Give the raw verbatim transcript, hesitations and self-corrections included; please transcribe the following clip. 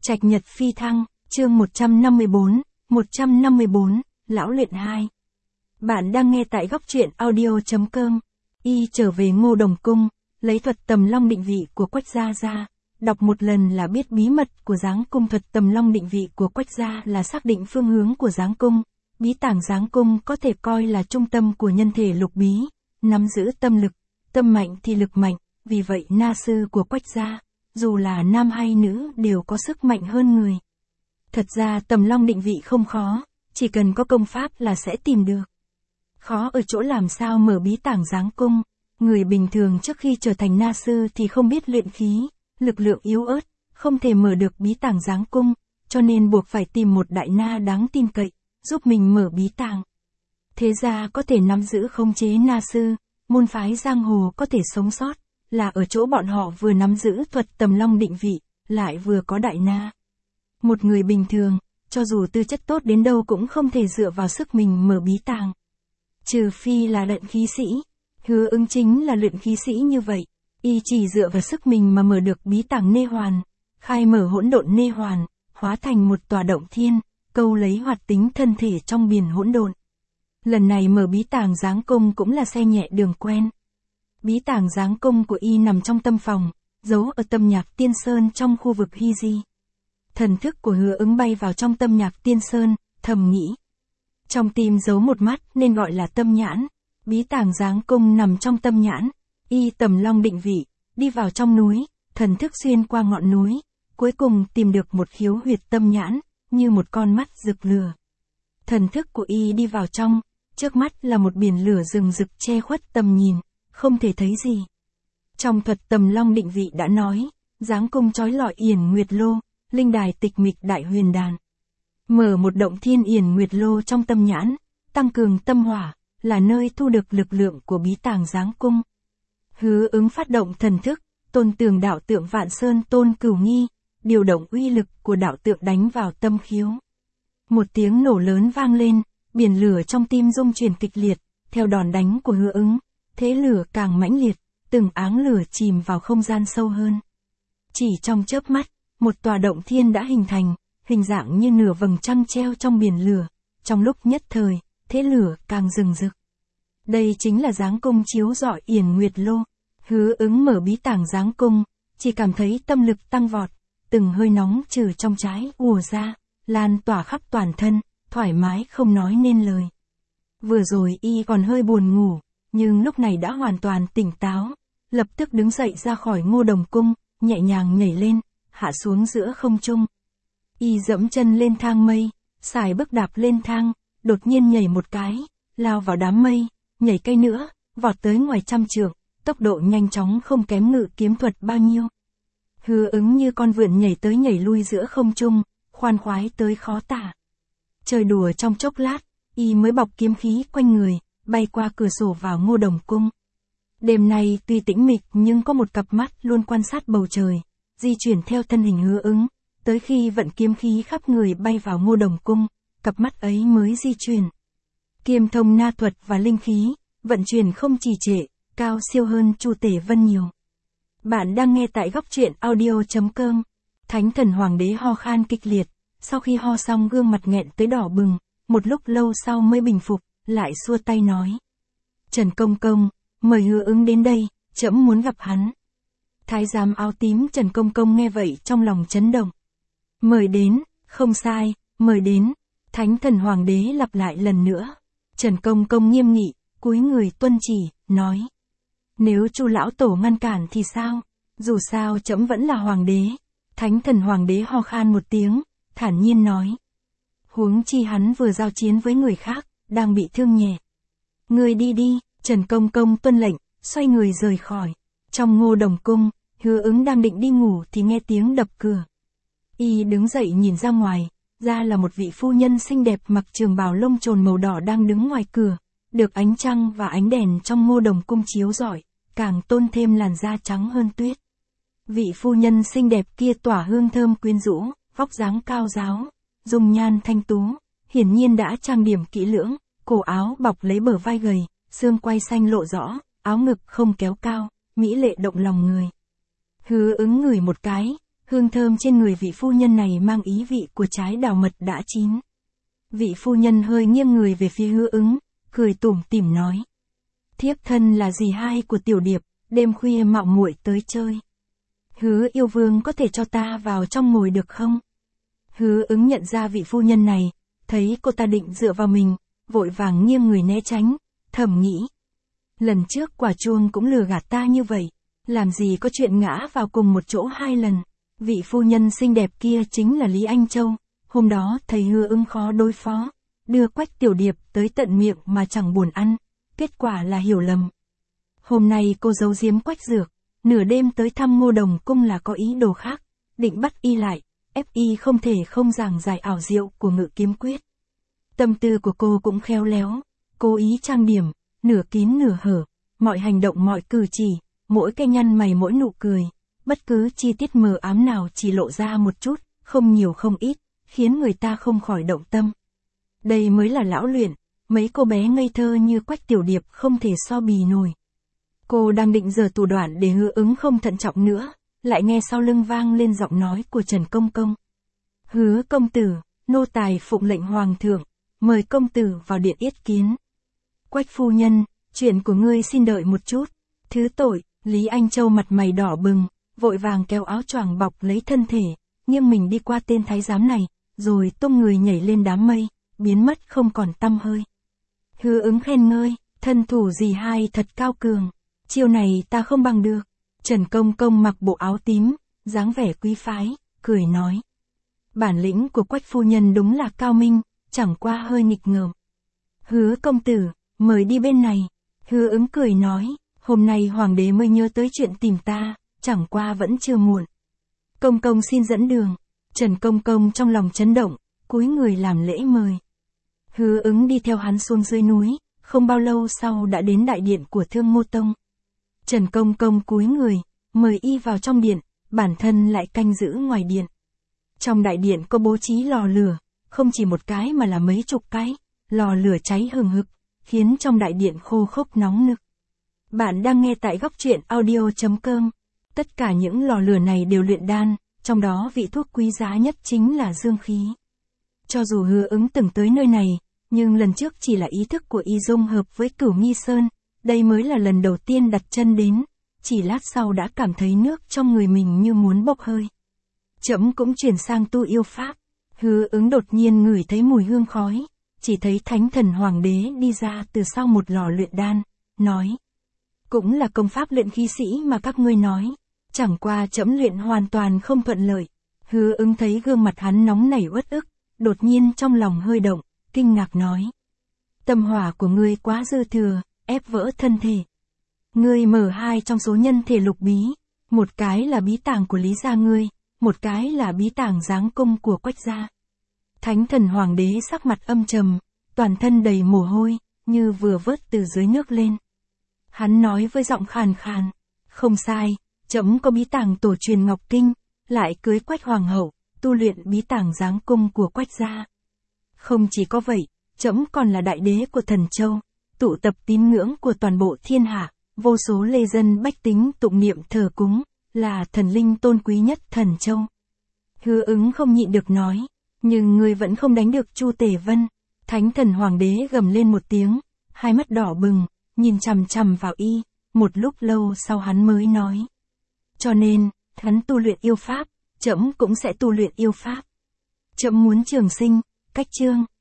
Trạch Nhật Phi Thăng, chương một trăm năm mươi bốn, một trăm năm mươi bốn, Lão Luyện hai. Bạn đang nghe tại góc truyện audio.com. Y trở về Ngô Đồng Cung, lấy thuật Tầm Long định vị của Quách gia ra. Đọc một lần là biết bí mật của Giáng Cung. Thuật Tầm Long định vị của Quách gia là xác định phương hướng của Giáng Cung. Bí tàng Giáng Cung có thể coi là trung tâm của nhân thể lục bí, nắm giữ tâm lực, tâm mạnh thì lực mạnh, vì vậy na sư của Quách gia, dù là nam hay nữ đều có sức mạnh hơn người. Thật ra Tầm Long định vị không khó, chỉ cần có công pháp là sẽ tìm được. Khó ở chỗ làm sao mở bí tàng Giáng Cung. Người bình thường trước khi trở thành na sư thì không biết luyện khí, lực lượng yếu ớt, không thể mở được bí tàng Giáng Cung, cho nên buộc phải tìm một đại na đáng tin cậy, giúp mình mở bí tàng. Thế ra có thể nắm giữ khống chế na sư, môn phái giang hồ có thể sống sót, là ở chỗ bọn họ vừa nắm giữ thuật Tầm Long định vị, lại vừa có đại na. Một người bình thường, cho dù tư chất tốt đến đâu cũng không thể dựa vào sức mình mở bí tàng. Trừ phi là luyện khí sĩ. Hứa Ứng chính là luyện khí sĩ như vậy, y chỉ dựa vào sức mình mà mở được bí tàng nê hoàn, khai mở hỗn độn nê hoàn, hóa thành một tòa động thiên, câu lấy hoạt tính thân thể trong biển hỗn độn. Lần này mở bí tàng Giáng Cung cũng là xe nhẹ đường quen. Bí tàng Giáng Cung của y nằm trong tâm phòng, giấu ở Tâm Nhạc Tiên Sơn trong khu vực Hy Di. Thần thức của Hứa Ứng bay vào trong Tâm Nhạc Tiên Sơn, thầm nghĩ. Trong tim giấu một mắt nên gọi là tâm nhãn. Bí tàng Giáng Cung nằm trong tâm nhãn, y Tầm Long định vị, đi vào trong núi, thần thức xuyên qua ngọn núi, cuối cùng tìm được một khiếu huyệt tâm nhãn, như một con mắt rực lửa. Thần thức của y đi vào trong, trước mắt là một biển lửa rừng rực che khuất tầm nhìn, không thể thấy gì. Trong thuật Tầm Long định vị đã nói, Giáng Cung trói lọi yển nguyệt lô, linh đài tịch mịch đại huyền đàn. Mở một động thiên yển nguyệt lô trong tâm nhãn, tăng cường tâm hỏa, là nơi thu được lực lượng của bí tàng Giáng Cung. Hứa Ứng phát động thần thức, tôn tường đạo tượng Vạn Sơn Tôn Cửu Nghi, điều động uy lực của đạo tượng đánh vào tâm khiếu. Một tiếng nổ lớn vang lên, biển lửa trong tim rung chuyển kịch liệt, theo đòn đánh của Hứa Ứng, thế lửa càng mãnh liệt, từng áng lửa chìm vào không gian sâu hơn. Chỉ trong chớp mắt, một tòa động thiên đã hình thành, hình dạng như nửa vầng trăng treo trong biển lửa, trong lúc nhất thời, thế lửa càng rừng rực. Đây chính là Giáng Cung chiếu rọi yển nguyệt lô. Hứa Ứng mở bí tàng Giáng Cung, chỉ cảm thấy tâm lực tăng vọt, từng hơi nóng từ trong trái ùa ra, lan tỏa khắp toàn thân, thoải mái không nói nên lời. Vừa rồi y còn hơi buồn ngủ, nhưng lúc này đã hoàn toàn tỉnh táo, lập tức đứng dậy ra khỏi Ngô Đồng Cung, nhẹ nhàng nhảy lên, hạ xuống giữa không trung. Y dẫm chân lên thang mây, xài bước đạp lên thang, đột nhiên nhảy một cái, lao vào đám mây, nhảy cây nữa, vọt tới ngoài trăm trượng, tốc độ nhanh chóng không kém Ngự Kiếm thuật bao nhiêu. Hứa Ứng như con vượn nhảy tới nhảy lui giữa không trung, khoan khoái tới khó tả. Chơi đùa trong chốc lát, y mới bọc kiếm khí quanh người, bay qua cửa sổ vào Ngô Đồng Cung. Đêm nay tuy tĩnh mịch nhưng có một cặp mắt luôn quan sát bầu trời, di chuyển theo thân hình Hứa Ứng, tới khi vận kiếm khí khắp người bay vào Ngô Đồng Cung, cặp mắt ấy mới di chuyển. Kiêm thông na thuật và linh khí, vận chuyển không trì trệ, cao siêu hơn Chu Tể Vân nhiều. Bạn đang nghe tại góc truyện audio.com. Thánh thần hoàng đế ho khan kịch liệt, sau khi ho xong gương mặt nghẹn tới đỏ bừng, một lúc lâu sau mới bình phục, lại xua tay nói. Trần Công Công, mời Hứa Ứng đến đây, trẫm muốn gặp hắn. Thái giám áo tím Trần Công Công nghe vậy trong lòng chấn động. Mời đến, không sai, mời đến. Thánh thần hoàng đế lặp lại lần nữa. Trần Công Công nghiêm nghị, cúi người tuân chỉ, nói. Nếu Chu lão tổ ngăn cản thì sao? Dù sao trẫm vẫn là hoàng đế. Thánh thần hoàng đế ho khan một tiếng, thản nhiên nói. Huống chi hắn vừa giao chiến với người khác, đang bị thương nhẹ. Người đi đi, Trần Công Công tuân lệnh, xoay người rời khỏi. Trong Ngô Đồng Cung, Hứa Ứng đang định đi ngủ thì nghe tiếng đập cửa. Y đứng dậy nhìn ra ngoài, ra là một vị phu nhân xinh đẹp mặc trường bào lông trồn màu đỏ đang đứng ngoài cửa, được ánh trăng và ánh đèn trong Ngô Đồng Cung chiếu rọi, càng tôn thêm làn da trắng hơn tuyết. Vị phu nhân xinh đẹp kia tỏa hương thơm quyến rũ, vóc dáng cao ráo, dung nhan thanh tú, hiển nhiên đã trang điểm kỹ lưỡng, cổ áo bọc lấy bờ vai gầy, xương quai xanh lộ rõ, áo ngực không kéo cao, mỹ lệ động lòng người. Hứa Ứng ngửi một cái, Hương thơm trên người vị phu nhân này mang ý vị của trái đào mật đã chín. Vị phu nhân hơi nghiêng người về phía Hứa Ứng, cười tủm tỉm nói. Thiếp thân là dì hai của Tiểu Điệp, đêm khuya mạo muội tới chơi. Hứa yêu vương có thể cho ta vào trong ngồi được không? Hứa Ứng nhận ra vị phu nhân này, thấy cô ta định dựa vào mình, vội vàng nghiêng người né tránh, thầm nghĩ. Lần trước quả chuông cũng lừa gạt ta như vậy, làm gì có chuyện ngã vào cùng một chỗ hai lần. Vị phu nhân xinh đẹp kia chính là Lý Anh Châu, hôm đó thấy Hứa Ứng khó đối phó, đưa Quách Tiểu Điệp tới tận miệng mà chẳng buồn ăn, kết quả là hiểu lầm. Hôm nay cô giấu giếm Quách Dược, nửa đêm tới thăm Ngô Đồng Cung là có ý đồ khác, định bắt y lại, ép y không thể không giảng giải ảo diệu của Ngự Kiếm Quyết. Tâm tư của cô cũng khéo léo, cố ý trang điểm, nửa kín nửa hở, mọi hành động mọi cử chỉ, mỗi cái nhăn mày mỗi nụ cười, bất cứ chi tiết mờ ám nào chỉ lộ ra một chút, không nhiều không ít, khiến người ta không khỏi động tâm. Đây mới là lão luyện, mấy cô bé ngây thơ như Quách Tiểu Điệp không thể so bì nổi. Cô đang định giở thủ đoạn để Hứa Ứng không thận trọng nữa, lại nghe sau lưng vang lên giọng nói của Trần Công Công. Hứa công tử, nô tài phụng lệnh hoàng thượng, mời công tử vào điện yết kiến. Quách phu nhân, chuyện của ngươi xin đợi một chút. Thứ tội, Lý Anh Châu mặt mày đỏ bừng, vội vàng kéo áo choàng bọc lấy thân thể, nghiêng mình đi qua tên thái giám này, rồi tung người nhảy lên đám mây, biến mất không còn tăm hơi. Hứa Ứng khen ngơi, thân thủ dì hai thật cao cường, chiêu này ta không bằng được. Trần Công Công mặc bộ áo tím, dáng vẻ quý phái, cười nói. Bản lĩnh của Quách phu nhân đúng là cao minh, chẳng qua hơi nghịch ngợm. Hứa công tử, mời đi bên này. Hứa Ứng cười nói, hôm nay hoàng đế mới nhớ tới chuyện tìm ta, chẳng qua vẫn chưa muộn. Công công xin dẫn đường. Trần Công Công trong lòng chấn động, cúi người làm lễ mời. Hứa Ứng đi theo hắn xuống dưới núi, không bao lâu sau đã đến đại điện của Thương Mô Tông. Trần Công Công cúi người, mời y vào trong điện, bản thân lại canh giữ ngoài điện. Trong đại điện có bố trí lò lửa, không chỉ một cái mà là mấy chục cái, lò lửa cháy hừng hực, khiến trong đại điện khô khốc nóng nực. Bạn đang nghe tại góc truyện audio chấm com. Tất cả những lò lửa này đều luyện đan, trong đó vị thuốc quý giá nhất chính là dương khí. Cho dù Hứa Ứng từng tới nơi này, nhưng lần trước chỉ là ý thức của y dung hợp với Cửu Nghi Sơn, đây mới là lần đầu tiên đặt chân đến, chỉ lát sau đã cảm thấy nước trong người mình như muốn bốc hơi. Trẫm cũng chuyển sang tu yêu pháp. Hứa Ứng đột nhiên ngửi thấy mùi hương khói, chỉ thấy Thánh Thần Hoàng đế đi ra từ sau một lò luyện đan, nói. Cũng là công pháp luyện khí sĩ mà các ngươi nói, chẳng qua trẫm luyện hoàn toàn không thuận lợi. Hứa Ứng thấy gương mặt hắn nóng nảy uất ức, đột nhiên trong lòng hơi động, kinh ngạc nói. Tâm hỏa của ngươi quá dư thừa, ép vỡ thân thể. Ngươi mở hai trong số nhân thể lục bí, một cái là bí tàng của Lý gia ngươi, một cái là bí tàng giáng cung của Quách gia. Thánh Thần Hoàng đế sắc mặt âm trầm, toàn thân đầy mồ hôi, như vừa vớt từ dưới nước lên. Hắn nói với giọng khàn khàn, không sai, trẫm có bí tàng tổ truyền Ngọc Kinh, lại cưới Quách hoàng hậu, tu luyện bí tàng giáng cung của Quách gia. Không chỉ có vậy, trẫm còn là đại đế của Thần Châu, tụ tập tín ngưỡng của toàn bộ thiên hạ, vô số lê dân bách tính tụng niệm thờ cúng, là thần linh tôn quý nhất Thần Châu. Hứa Ứng không nhịn được nói, nhưng ngươi vẫn không đánh được Chu Tề Vân. Thánh Thần Hoàng đế gầm lên một tiếng, hai mắt đỏ bừng, nhìn chằm chằm vào y, một lúc lâu sau hắn mới nói. Cho nên, hắn tu luyện yêu pháp, trẫm cũng sẽ tu luyện yêu pháp. Trẫm muốn trường sinh, cách chương.